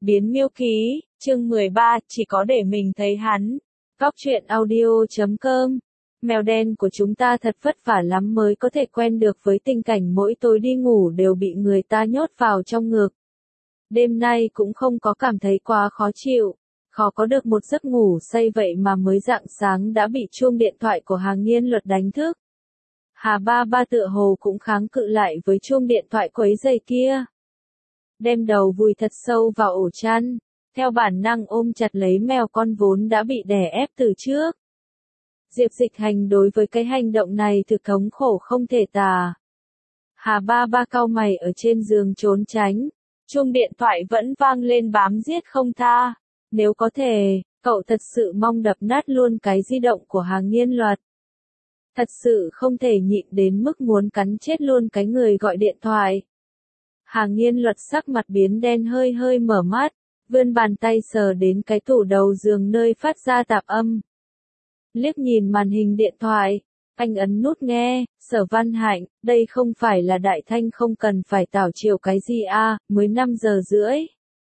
Biến miêu ký, chương 13, chỉ có để mình thấy hắn. Góc truyện audio.com. Mèo đen của chúng ta thật vất vả lắm mới có thể quen được với tình cảnh mỗi tối đi ngủ đều bị người ta nhốt vào trong ngực. Đêm nay cũng không có cảm thấy quá khó chịu, khó có được một giấc ngủ say vậy mà mới rạng sáng đã bị chuông điện thoại của Hà Nghiên Luật đánh thức. Hà Ba Ba tựa hồ cũng kháng cự lại với chuông điện thoại quấy rầy kia. Đem đầu vùi thật sâu vào ổ chăn, theo bản năng ôm chặt lấy mèo con vốn đã bị đè ép từ trước. Diệp Dịch Hành đối với cái hành động này thực thống khổ không thể tả. Hà Ba Ba cau mày ở trên giường trốn tránh, chuông điện thoại vẫn vang lên bám giết không tha. Nếu có thể, cậu thật sự mong đập nát luôn cái di động của Hà Nghiên Luật. Thật sự không thể nhịn đến mức muốn cắn chết luôn cái người gọi điện thoại. Hà Nghiên Luật sắc mặt biến đen hơi hơi mở mắt, vươn bàn tay sờ đến cái tủ đầu giường nơi phát ra tạp âm. Liếc nhìn màn hình điện thoại, anh ấn nút nghe, Sở Văn Hạnh, đây không phải là Đại Thanh không cần phải tảo chiều cái gì à, mới 5 giờ rưỡi.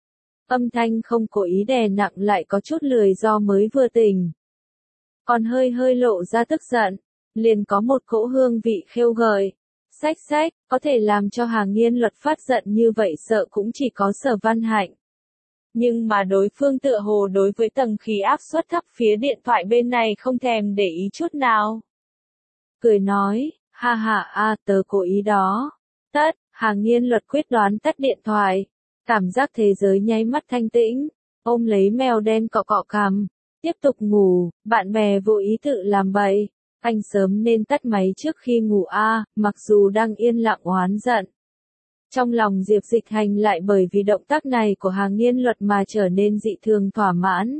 Âm thanh không cố ý đè nặng lại có chút lười do mới vừa tỉnh. Còn hơi hơi lộ ra tức giận, liền có một cỗ hương vị khêu gợi. Xách, có thể làm cho Hà Nghiên Luật phát giận như vậy sợ cũng chỉ có Sở Văn Hạnh. Nhưng mà đối phương tựa hồ đối với tầng khí áp suất thấp phía điện thoại bên này không thèm để ý chút nào. Cười nói, ha, tớ cố ý đó. Tất, Hà Nghiên Luật quyết đoán tắt điện thoại. Cảm giác thế giới nháy mắt thanh tĩnh, ôm lấy mèo đen cọ cọ cằm, tiếp tục ngủ, bạn bè vô ý tự làm bậy. Anh sớm nên tắt máy trước khi ngủ mặc dù đang yên lặng oán giận. Trong lòng Diệp Dịch Hành lại bởi vì động tác này của Hà Nghiên Luật mà trở nên dị thường thỏa mãn.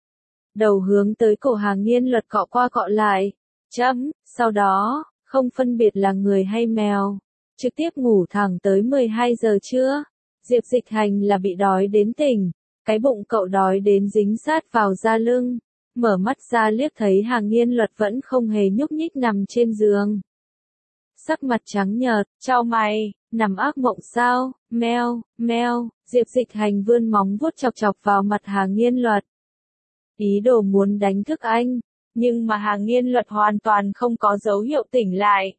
Đầu hướng tới cổ Hà Nghiên Luật cọ qua cọ lại, sau đó, không phân biệt là người hay mèo, trực tiếp ngủ thẳng tới 12 giờ trưa. Diệp Dịch Hành là bị đói đến tỉnh, cái bụng cậu đói đến dính sát vào da lưng. Mở mắt ra liếc thấy Hà Nghiên Luật vẫn không hề nhúc nhích nằm trên giường. Sắc mặt trắng nhợt, chau mày, nằm ác mộng sao, meo, Diệp Dịch Hành vươn móng vuốt chọc chọc vào mặt Hà Nghiên Luật. Ý đồ muốn đánh thức anh, nhưng mà Hà Nghiên Luật hoàn toàn không có dấu hiệu tỉnh lại.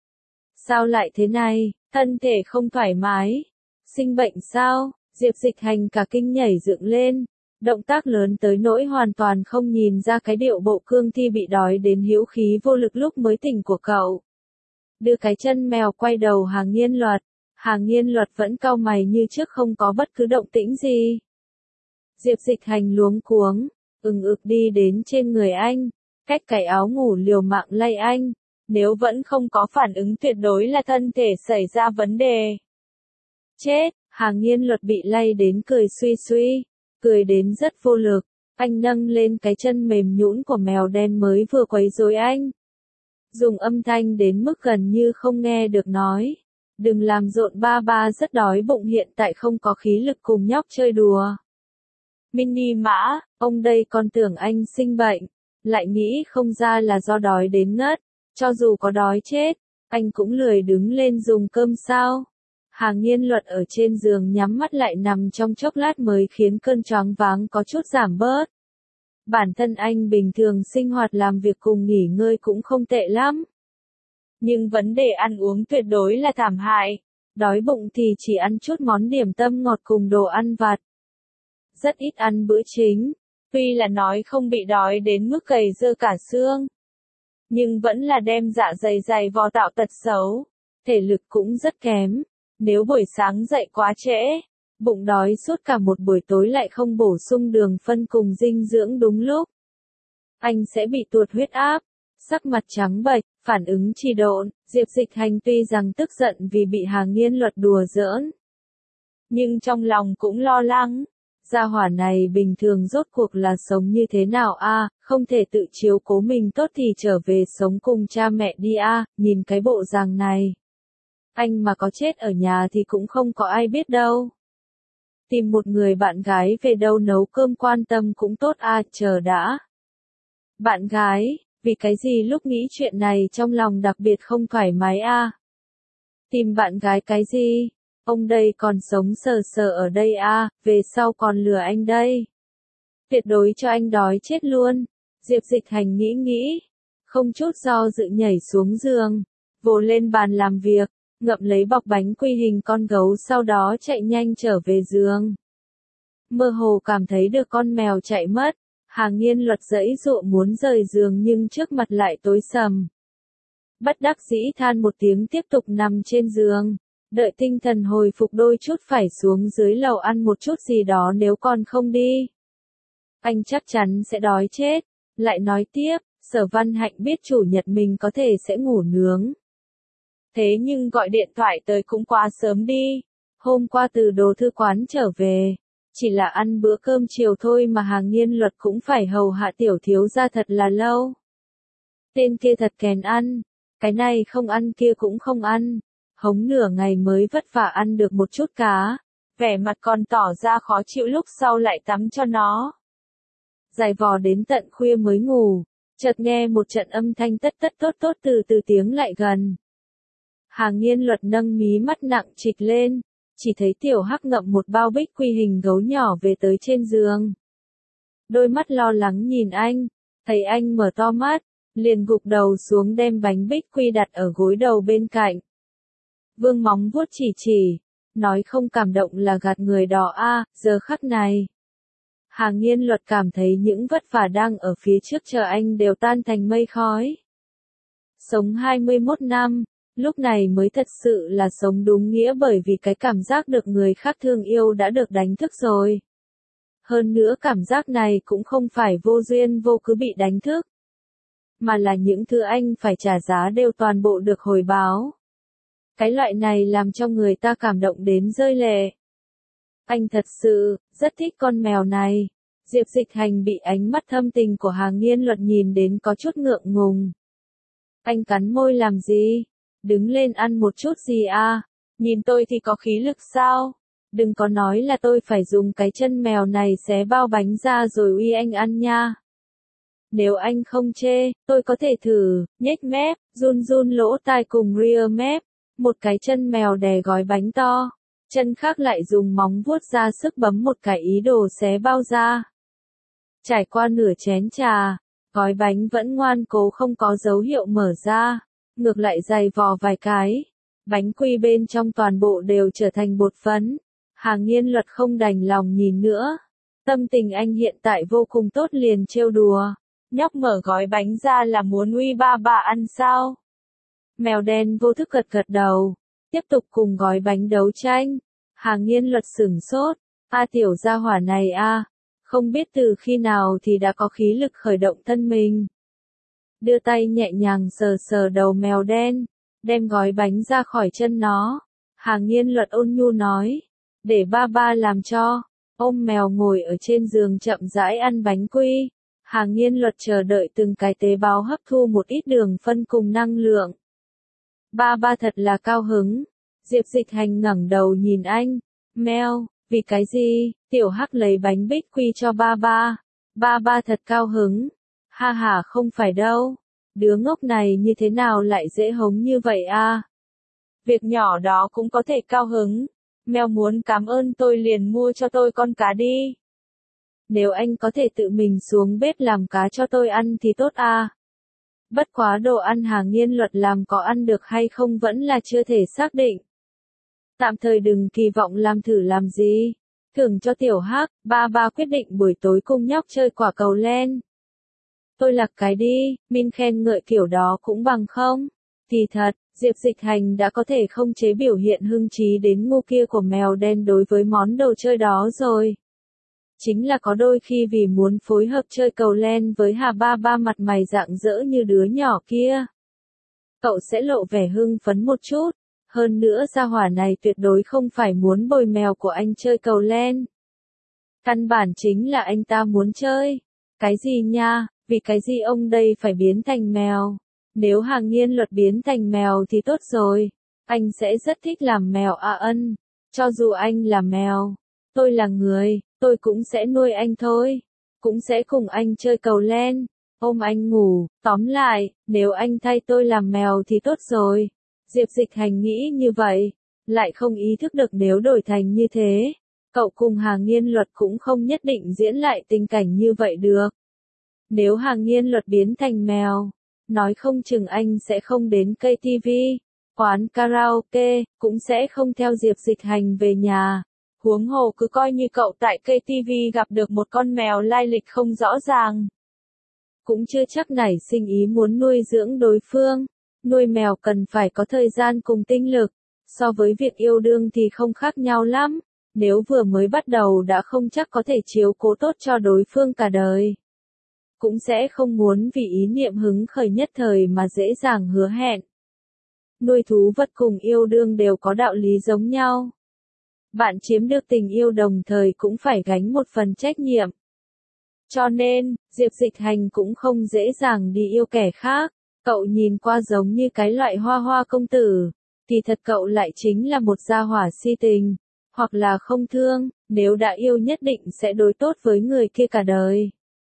Sao lại thế này, thân thể không thoải mái, sinh bệnh sao, Diệp Dịch Hành cả kinh nhảy dựng lên. Động tác lớn tới nỗi hoàn toàn không nhìn ra cái điệu bộ cương thi bị đói đến hữu khí vô lực lúc mới tỉnh của cậu. Đưa cái chân mèo quay đầu Hà Nghiên Luật. Hà Nghiên Luật vẫn cau mày như trước không có bất cứ động tĩnh gì. Diệp Dịch Hành luống cuống, ực đi đến trên người anh, cách cái áo ngủ liều mạng lay anh. Nếu vẫn không có phản ứng tuyệt đối là thân thể xảy ra vấn đề. Chết, Hà Nghiên Luật bị lay đến cười suy. Cười đến rất vô lực, anh nâng lên cái chân mềm nhũn của mèo đen mới vừa quấy rối anh. Dùng âm thanh đến mức gần như không nghe được nói. Đừng làm rộn, ba ba rất đói bụng, hiện tại không có khí lực cùng nhóc chơi đùa. Mini Mã, ông đây còn tưởng anh sinh bệnh, lại nghĩ không ra là do đói đến ngất. Cho dù có đói chết, anh cũng lười đứng lên dùng cơm sao. Hà Nghiên Luật ở trên giường nhắm mắt lại nằm trong chốc lát mới khiến cơn choáng váng có chút giảm bớt. Bản thân anh bình thường sinh hoạt làm việc cùng nghỉ ngơi cũng không tệ lắm. Nhưng vấn đề ăn uống tuyệt đối là thảm hại. Đói bụng thì chỉ ăn chút món điểm tâm ngọt cùng đồ ăn vặt. Rất ít ăn bữa chính. Tuy là nói không bị đói đến mức gầy dơ cả xương. Nhưng vẫn là đem dạ dày dày vò tạo tật xấu. Thể lực cũng rất kém. Nếu buổi sáng dậy quá trễ, bụng đói suốt cả một buổi tối lại không bổ sung đường phân cùng dinh dưỡng đúng lúc, anh sẽ bị tụt huyết áp, sắc mặt trắng bệch, phản ứng trì độn. Diệp Dịch Hành tuy rằng tức giận vì bị Hà Nghiên Luật đùa giỡn, nhưng trong lòng cũng lo lắng. Gia hỏa này bình thường rốt cuộc là sống như thế nào không thể tự chiếu cố mình tốt thì trở về sống cùng cha mẹ đi nhìn cái bộ dạng này. Anh mà có chết ở nhà thì cũng không có ai biết đâu. Tìm một người bạn gái về đâu nấu cơm quan tâm cũng tốt chờ đã. Bạn gái, vì cái gì lúc nghĩ chuyện này trong lòng đặc biệt không thoải mái Tìm bạn gái cái gì? Ông đây còn sống sờ sờ ở đây à, về sau còn lừa anh đây. Tuyệt đối cho anh đói chết luôn. Diệp Dịch Hành nghĩ nghĩ, không chút do dự nhảy xuống giường, vồ lên bàn làm việc, ngậm lấy bọc bánh quy hình con gấu sau đó chạy nhanh trở về giường. Mơ hồ cảm thấy được con mèo chạy mất, Hà Nghiên Luật giãy giụa muốn rời giường nhưng trước mặt lại tối sầm. Bất đắc dĩ than một tiếng tiếp tục nằm trên giường, đợi tinh thần hồi phục đôi chút phải xuống dưới lầu ăn một chút gì đó nếu còn không đi. Anh chắc chắn sẽ đói chết. Lại nói tiếp, Sở Văn Hạnh biết chủ nhật mình có thể sẽ ngủ nướng. Thế nhưng gọi điện thoại tới cũng quá sớm đi. Hôm qua từ đồ thư quán trở về, chỉ là ăn bữa cơm chiều thôi mà Hà Nghiên Luật cũng phải hầu hạ tiểu thiếu gia thật là lâu. Tên kia thật kèn ăn, cái này không ăn kia cũng không ăn, hống nửa ngày mới vất vả ăn được một chút cá, vẻ mặt còn tỏ ra khó chịu lúc sau lại tắm cho nó. Dài vò đến tận khuya mới ngủ, chợt nghe một trận âm thanh tất tất tốt tốt từ từ tiếng lại gần. Hà Nghiên Luật nâng mí mắt nặng trịch lên, chỉ thấy tiểu hắc ngậm một bao bích quy hình gấu nhỏ về tới trên giường. Đôi mắt lo lắng nhìn anh, thấy anh mở to mắt, liền gục đầu xuống đem bánh bích quy đặt ở gối đầu bên cạnh. Vương móng vuốt chỉ, nói không cảm động là gạt người đó a, giờ khắc này. Hà Nghiên Luật cảm thấy những vất vả đang ở phía trước chờ anh đều tan thành mây khói. Sống 21 năm, lúc này mới thật sự là sống đúng nghĩa bởi vì cái cảm giác được người khác thương yêu đã được đánh thức rồi. Hơn nữa cảm giác này cũng không phải vô duyên vô cớ bị đánh thức, mà là những thứ anh phải trả giá đều toàn bộ được hồi báo. Cái loại này làm cho người ta cảm động đến rơi lệ. Anh thật sự, rất thích con mèo này. Diệp Dịch Hành bị ánh mắt thâm tình của Hà Nghiên Luật nhìn đến có chút ngượng ngùng. Anh cắn môi làm gì? Đứng lên ăn một chút gì à? Nhìn tôi thì có khí lực sao? Đừng có nói là tôi phải dùng cái chân mèo này xé bao bánh ra rồi uy anh ăn nha. Nếu anh không chê, tôi có thể thử, nhếch mép, run run lỗ tai cùng ria mép, một cái chân mèo đè gói bánh to, chân khác lại dùng móng vuốt ra sức bấm một cái ý đồ xé bao ra. Trải qua nửa chén trà, gói bánh vẫn ngoan cố không có dấu hiệu mở ra, ngược lại dày vò vài cái. Bánh quy bên trong toàn bộ đều trở thành bột phấn. Hà Nghiên Luật không đành lòng nhìn nữa. Tâm tình anh hiện tại vô cùng tốt liền trêu đùa. Nhóc mở gói bánh ra là muốn uy ba bà ăn sao? Mèo đen vô thức gật gật đầu, tiếp tục cùng gói bánh đấu tranh. Hà Nghiên Luật sửng sốt, tiểu gia hỏa này không biết từ khi nào thì đã có khí lực khởi động thân mình. Đưa tay nhẹ nhàng sờ sờ đầu mèo đen, đem gói bánh ra khỏi chân nó. Hà Nghiên Luật ôn nhu nói, để ba ba làm cho. Ôm mèo ngồi ở trên giường chậm rãi ăn bánh quy. Hà Nghiên Luật chờ đợi từng cái tế bào hấp thu một ít đường phân cùng năng lượng. Ba ba thật là cao hứng. Diệp Dịch Hành ngẩng đầu nhìn anh. Mèo, vì cái gì? Tiểu Hắc lấy bánh bích quy cho ba ba. Ba ba thật cao hứng. Ha ha không phải đâu. Đứa ngốc này như thế nào lại dễ hống như vậy à? Việc nhỏ đó cũng có thể cao hứng. Mèo muốn cảm ơn tôi liền mua cho tôi con cá đi. Nếu anh có thể tự mình xuống bếp làm cá cho tôi ăn thì tốt à. Bất quá đồ ăn Hà Nghiên Luật làm có ăn được hay không vẫn là chưa thể xác định. Tạm thời đừng kỳ vọng làm thử làm gì. Thưởng cho Tiểu Hắc, ba ba quyết định buổi tối cùng nhóc chơi quả cầu len. Tôi lạc cái đi, Min khen ngợi kiểu đó cũng bằng không. Thì thật, Diệp Dịch Hành đã có thể không chế biểu hiện hưng trí đến ngu kia của mèo đen đối với món đồ chơi đó rồi. Chính là có đôi khi vì muốn phối hợp chơi cầu len với Hà ba ba mặt mày rạng rỡ như đứa nhỏ kia. Cậu sẽ lộ vẻ hưng phấn một chút. Hơn nữa gia hỏa này tuyệt đối không phải muốn bồi mèo của anh chơi cầu len. Căn bản chính là anh ta muốn chơi. Cái gì nha, vì cái gì ông đây phải biến thành mèo? Nếu Hà Nghiên Luật biến thành mèo thì tốt rồi. Anh sẽ rất thích làm mèo ân. Cho dù anh là mèo, tôi là người, tôi cũng sẽ nuôi anh thôi. Cũng sẽ cùng anh chơi cầu len, ôm anh ngủ, tóm lại, nếu anh thay tôi làm mèo thì tốt rồi. Diệp Dịch Hành nghĩ như vậy. lại không ý thức được nếu đổi thành như thế, cậu cùng Hà Nghiên Luật cũng không nhất định diễn lại tình cảnh như vậy được. Nếu Hà Nghiên Luật biến thành mèo, nói không chừng anh sẽ không đến KTV, quán karaoke, cũng sẽ không theo Diệp Dịch Hành về nhà. Huống hồ cứ coi như cậu tại KTV gặp được một con mèo lai lịch không rõ ràng, cũng chưa chắc nảy sinh ý muốn nuôi dưỡng đối phương. Nuôi mèo cần phải có thời gian cùng tinh lực, so với việc yêu đương thì không khác nhau lắm. Nếu vừa mới bắt đầu đã không chắc có thể chiếu cố tốt cho đối phương cả đời. Cũng sẽ không muốn vì ý niệm hứng khởi nhất thời mà dễ dàng hứa hẹn. Nuôi thú vật cùng yêu đương đều có đạo lý giống nhau. Bạn chiếm được tình yêu đồng thời cũng phải gánh một phần trách nhiệm. Cho nên, Diệp Dịch Hành cũng không dễ dàng đi yêu kẻ khác. Cậu nhìn qua giống như cái loại hoa hoa công tử, thì thật cậu lại chính là một gia hỏa si tình, hoặc là không thương, nếu đã yêu nhất định sẽ đối tốt với người kia cả đời.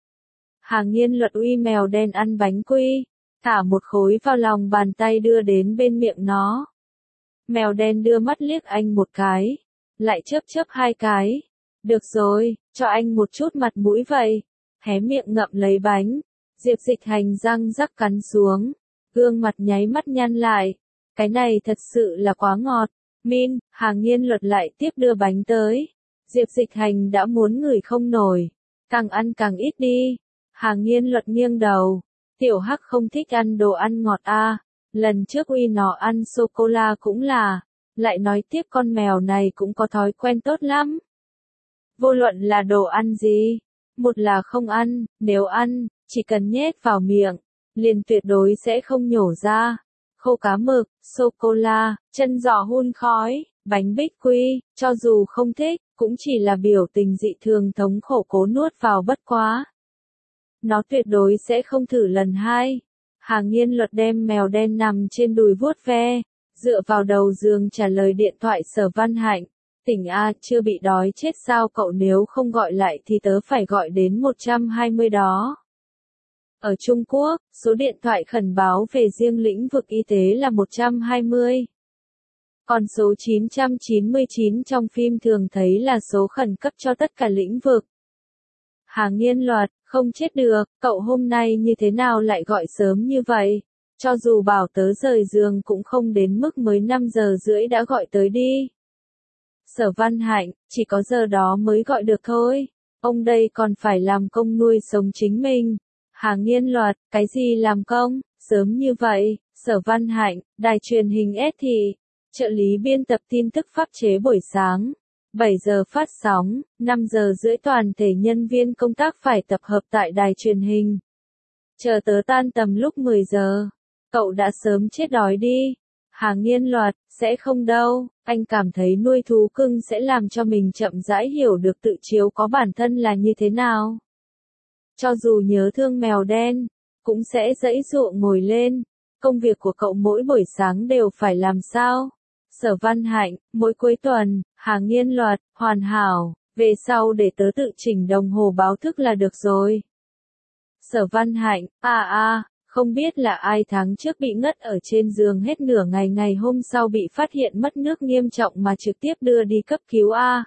Hà Nghiên Luật uy mèo đen ăn bánh quy, thả một khối vào lòng bàn tay đưa đến bên miệng nó. Mèo đen đưa mắt liếc anh một cái, lại chớp chớp hai cái. Được rồi, cho anh một chút mặt mũi vậy. Hé miệng ngậm lấy bánh. Diệp Dịch Hành răng rắc cắn xuống, gương mặt nháy mắt nhăn lại. Cái này thật sự là quá ngọt. Min, Hà Nghiên Luật lại tiếp đưa bánh tới. Diệp Dịch Hành đã muốn ngửi không nổi. Càng ăn càng ít đi. Hà Nghiên Luật nghiêng đầu. Tiểu Hắc không thích ăn đồ ăn ngọt a. Lần trước uy nó ăn sô-cô-la cũng là. Lại nói tiếp con mèo này cũng có thói quen tốt lắm. Vô luận là đồ ăn gì, một là không ăn, nếu ăn, chỉ cần nhét vào miệng, liền tuyệt đối sẽ không nhổ ra. Khô cá mực, sô-cô-la, chân giò hun khói, bánh bích quy, cho dù không thích, cũng chỉ là biểu tình dị thường thống khổ cố nuốt vào bất quá. Nó tuyệt đối sẽ không thử lần hai. Hà Nghiên Luật đem mèo đen nằm trên đùi vuốt ve, dựa vào đầu giường trả lời điện thoại Sở Văn Hạnh. Tỉnh A, chưa bị đói chết sao cậu, nếu không gọi lại thì tớ phải gọi đến 120 đó. Ở Trung Quốc, số điện thoại khẩn báo về riêng lĩnh vực y tế là 120. Còn số 999 trong phim thường thấy là số khẩn cấp cho tất cả lĩnh vực. Hà Nghiên Luật, không chết được, cậu hôm nay như thế nào lại gọi sớm như vậy? Cho dù bảo tớ rời giường cũng không đến mức mới 5 giờ rưỡi đã gọi tới đi. Sở Văn Hạnh, chỉ có giờ đó mới gọi được thôi. Ông đây còn phải làm công nuôi sống chính mình. Hà Nghiên Luật, cái gì làm công, sớm như vậy? Sở Văn Hạnh, đài truyền hình S thì, trợ lý biên tập tin tức pháp chế buổi sáng. 7 giờ phát sóng, 5 giờ rưỡi toàn thể nhân viên công tác phải tập hợp tại đài truyền hình. Chờ tớ tan tầm lúc 10 giờ. Cậu đã sớm chết đói đi. Hà Nghiên Luật, sẽ không đâu, anh cảm thấy nuôi thú cưng sẽ làm cho mình chậm rãi hiểu được tự chiếu có bản thân là như thế nào. Cho dù nhớ thương mèo đen, cũng sẽ giãy giụa ngồi lên. Công việc của cậu mỗi buổi sáng đều phải làm sao? Sở Văn Hạnh, mỗi cuối tuần. Hà Nghiên Luật, hoàn hảo, về sau để tớ tự chỉnh đồng hồ báo thức là được rồi. Sở Văn Hạnh, không biết là ai tháng trước bị ngất ở trên giường hết nửa ngày, ngày hôm sau bị phát hiện mất nước nghiêm trọng mà trực tiếp đưa đi cấp cứu a.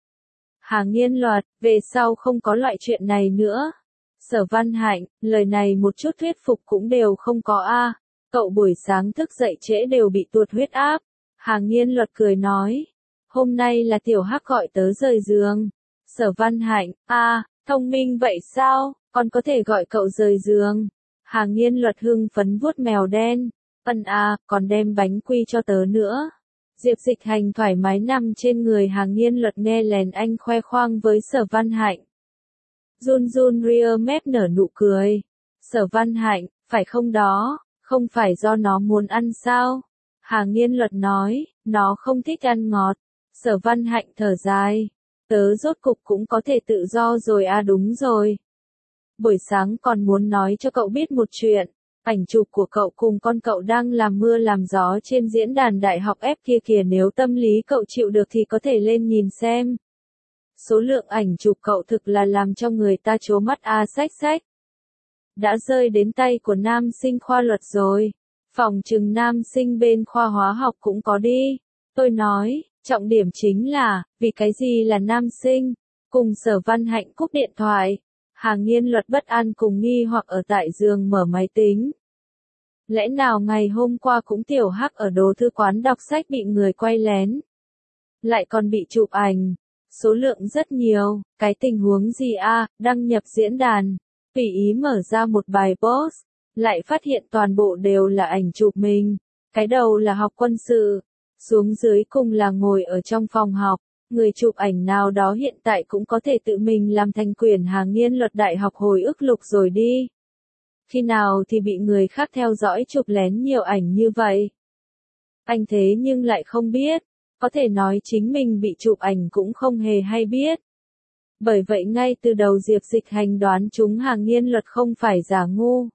Hà Nghiên Luật, về sau không có loại chuyện này nữa. Sở Văn Hạnh, lời này một chút thuyết phục cũng đều không có a. Cậu buổi sáng thức dậy trễ đều bị tụt huyết áp. Hà Nghiên Luật cười nói, hôm nay là Tiểu Hắc gọi tớ rời giường. Sở Văn Hạnh, thông minh vậy sao, con có thể gọi cậu rời giường. Hà Nghiên Luật hưng phấn vuốt mèo đen, còn đem bánh quy cho tớ nữa. Diệp Dịch Hành thoải mái nằm trên người Hà Nghiên Luật nghe lén anh khoe khoang với Sở Văn Hạnh. Run run ria mép nở nụ cười. Sở Văn Hạnh, phải không đó, không phải do nó muốn ăn sao? Hà Nghiên Luật nói, nó không thích ăn ngọt. Sở Văn Hạnh thở dài, tớ rốt cục cũng có thể tự do rồi đúng rồi. Buổi sáng còn muốn nói cho cậu biết một chuyện, ảnh chụp của cậu cùng con cậu đang làm mưa làm gió trên diễn đàn đại học F kia kìa, nếu tâm lý cậu chịu được thì có thể lên nhìn xem. Số lượng ảnh chụp cậu thực là làm cho người ta trố mắt xách. Đã rơi đến tay của nam sinh khoa luật rồi. Phòng chừng nam sinh bên khoa hóa học cũng có đi. Tôi nói, trọng điểm chính là, vì cái gì là nam sinh? Cùng Sở Văn Hạnh cúp điện thoại. Hà Nghiên Luật bất an cùng nghi hoặc ở tại giường mở máy tính. Lẽ nào ngày hôm qua cũng tiểu hắc ở đồ thư quán đọc sách bị người quay lén. Lại còn bị chụp ảnh. Số lượng rất nhiều, cái tình huống gì a? Đăng nhập diễn đàn. Tùy ý mở ra một bài post. Lại phát hiện toàn bộ đều là ảnh chụp mình. Cái đầu là học quân sự. Xuống dưới cùng là ngồi ở trong phòng học. Người chụp ảnh nào đó hiện tại cũng có thể tự mình làm thành quyển Hà Nghiên Luật đại học hồi ức lục rồi đi. Khi nào thì bị người khác theo dõi chụp lén nhiều ảnh như vậy? Anh thế nhưng lại không biết. Có thể nói chính mình bị chụp ảnh cũng không hề hay biết. Bởi vậy ngay từ đầu Diệp Dịch Hành đoán chúng Hà Nghiên Luật không phải giả ngu.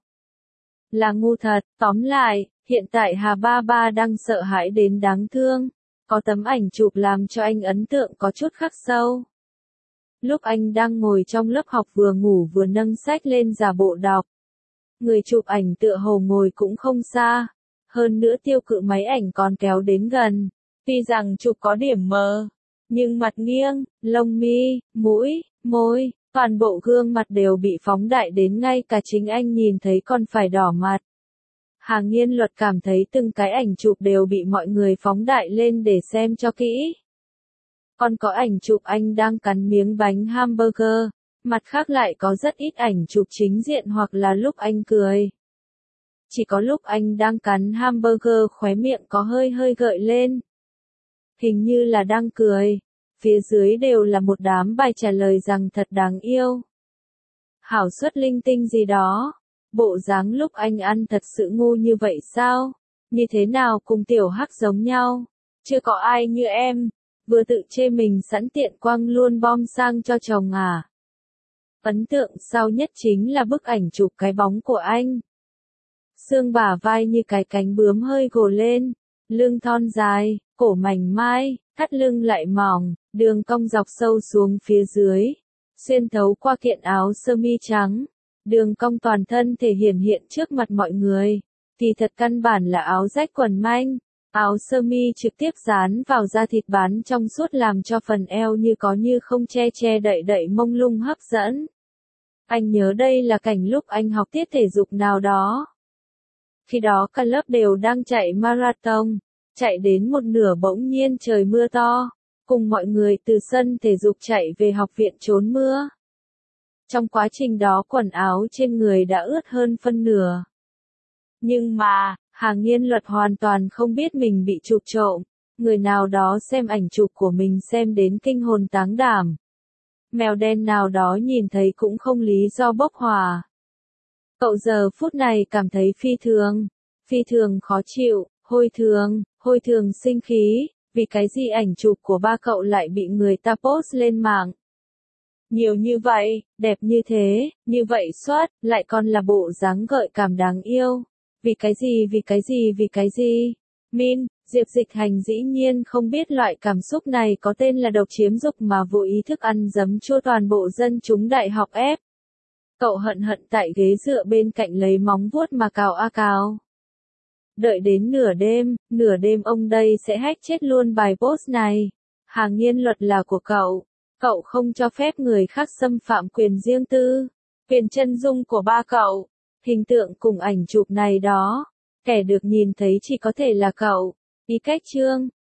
Là ngu thật, tóm lại, hiện tại Hà Ba Ba đang sợ hãi đến đáng thương. Có tấm ảnh chụp làm cho anh ấn tượng có chút khắc sâu. Lúc anh đang ngồi trong lớp học vừa ngủ vừa nâng sách lên giả bộ đọc. Người chụp ảnh tựa hồ ngồi cũng không xa. Hơn nữa tiêu cự máy ảnh còn kéo đến gần. Tuy rằng chụp có điểm mờ, nhưng mặt nghiêng, lông mi, mũi, môi, toàn bộ gương mặt đều bị phóng đại đến ngay cả chính anh nhìn thấy còn phải đỏ mặt. Hà Nghiên Luật cảm thấy từng cái ảnh chụp đều bị mọi người phóng đại lên để xem cho kỹ. Còn có ảnh chụp anh đang cắn miếng bánh hamburger, mặt khác lại có rất ít ảnh chụp chính diện hoặc là lúc anh cười. Chỉ có lúc anh đang cắn hamburger khóe miệng có hơi hơi gợi lên. Hình như là đang cười. Phía dưới đều là một đám bài trả lời rằng thật đáng yêu. Hảo suất linh tinh gì đó. Bộ dáng lúc anh ăn thật sự ngu như vậy sao? Như thế nào cùng tiểu hắc giống nhau? Chưa có ai như em. Vừa tự chê mình sẵn tiện quăng luôn bom sang cho chồng à. Ấn tượng sau nhất chính là bức ảnh chụp cái bóng của anh. Xương bả vai như cái cánh bướm hơi gồ lên. Lưng thon dài, cổ mảnh mai, thắt lưng lại mỏng, đường cong dọc sâu xuống phía dưới. Xuyên thấu qua kiện áo sơ mi trắng. Đường cong toàn thân thể hiện trước mặt mọi người. Thì thật căn bản là áo rách quần manh. Áo sơ mi trực tiếp dán vào da thịt bán trong suốt làm cho phần eo như có như không che đậy mông lung hấp dẫn. Anh nhớ đây là cảnh lúc anh học tiết thể dục nào đó. Khi đó cả lớp đều đang chạy marathon. Chạy đến một nửa bỗng nhiên trời mưa to. Cùng mọi người từ sân thể dục chạy về học viện trốn mưa. Trong quá trình đó quần áo trên người đã ướt hơn phân nửa. Nhưng mà, Hà Nghiên Luật hoàn toàn không biết mình bị chụp trộm. Người nào đó xem ảnh chụp của mình xem đến kinh hồn táng đảm. Mèo đen nào đó nhìn thấy cũng không lý do bốc hỏa. Cậu giờ phút này cảm thấy phi thường khó chịu, hôi thường sinh khí, vì cái gì ảnh chụp của ba cậu lại bị người ta post lên mạng. Nhiều như vậy, đẹp như thế, như vậy xoát, lại còn là bộ dáng gợi cảm đáng yêu. Vì cái gì? Min, Diệp Dịch Hành dĩ nhiên không biết loại cảm xúc này có tên là độc chiếm dục mà vô ý thức ăn dấm chua toàn bộ dân chúng đại học ép. Cậu hận tại ghế dựa bên cạnh lấy móng vuốt mà cào a cào. Đợi đến nửa đêm ông đây sẽ hack chết luôn bài post này. Hà Nghiên Luật là của cậu. Cậu không cho phép người khác xâm phạm quyền riêng tư, quyền chân dung của ba cậu. Hình tượng cùng ảnh chụp này đó. Kẻ được nhìn thấy chỉ có thể là cậu. Ý cách chương.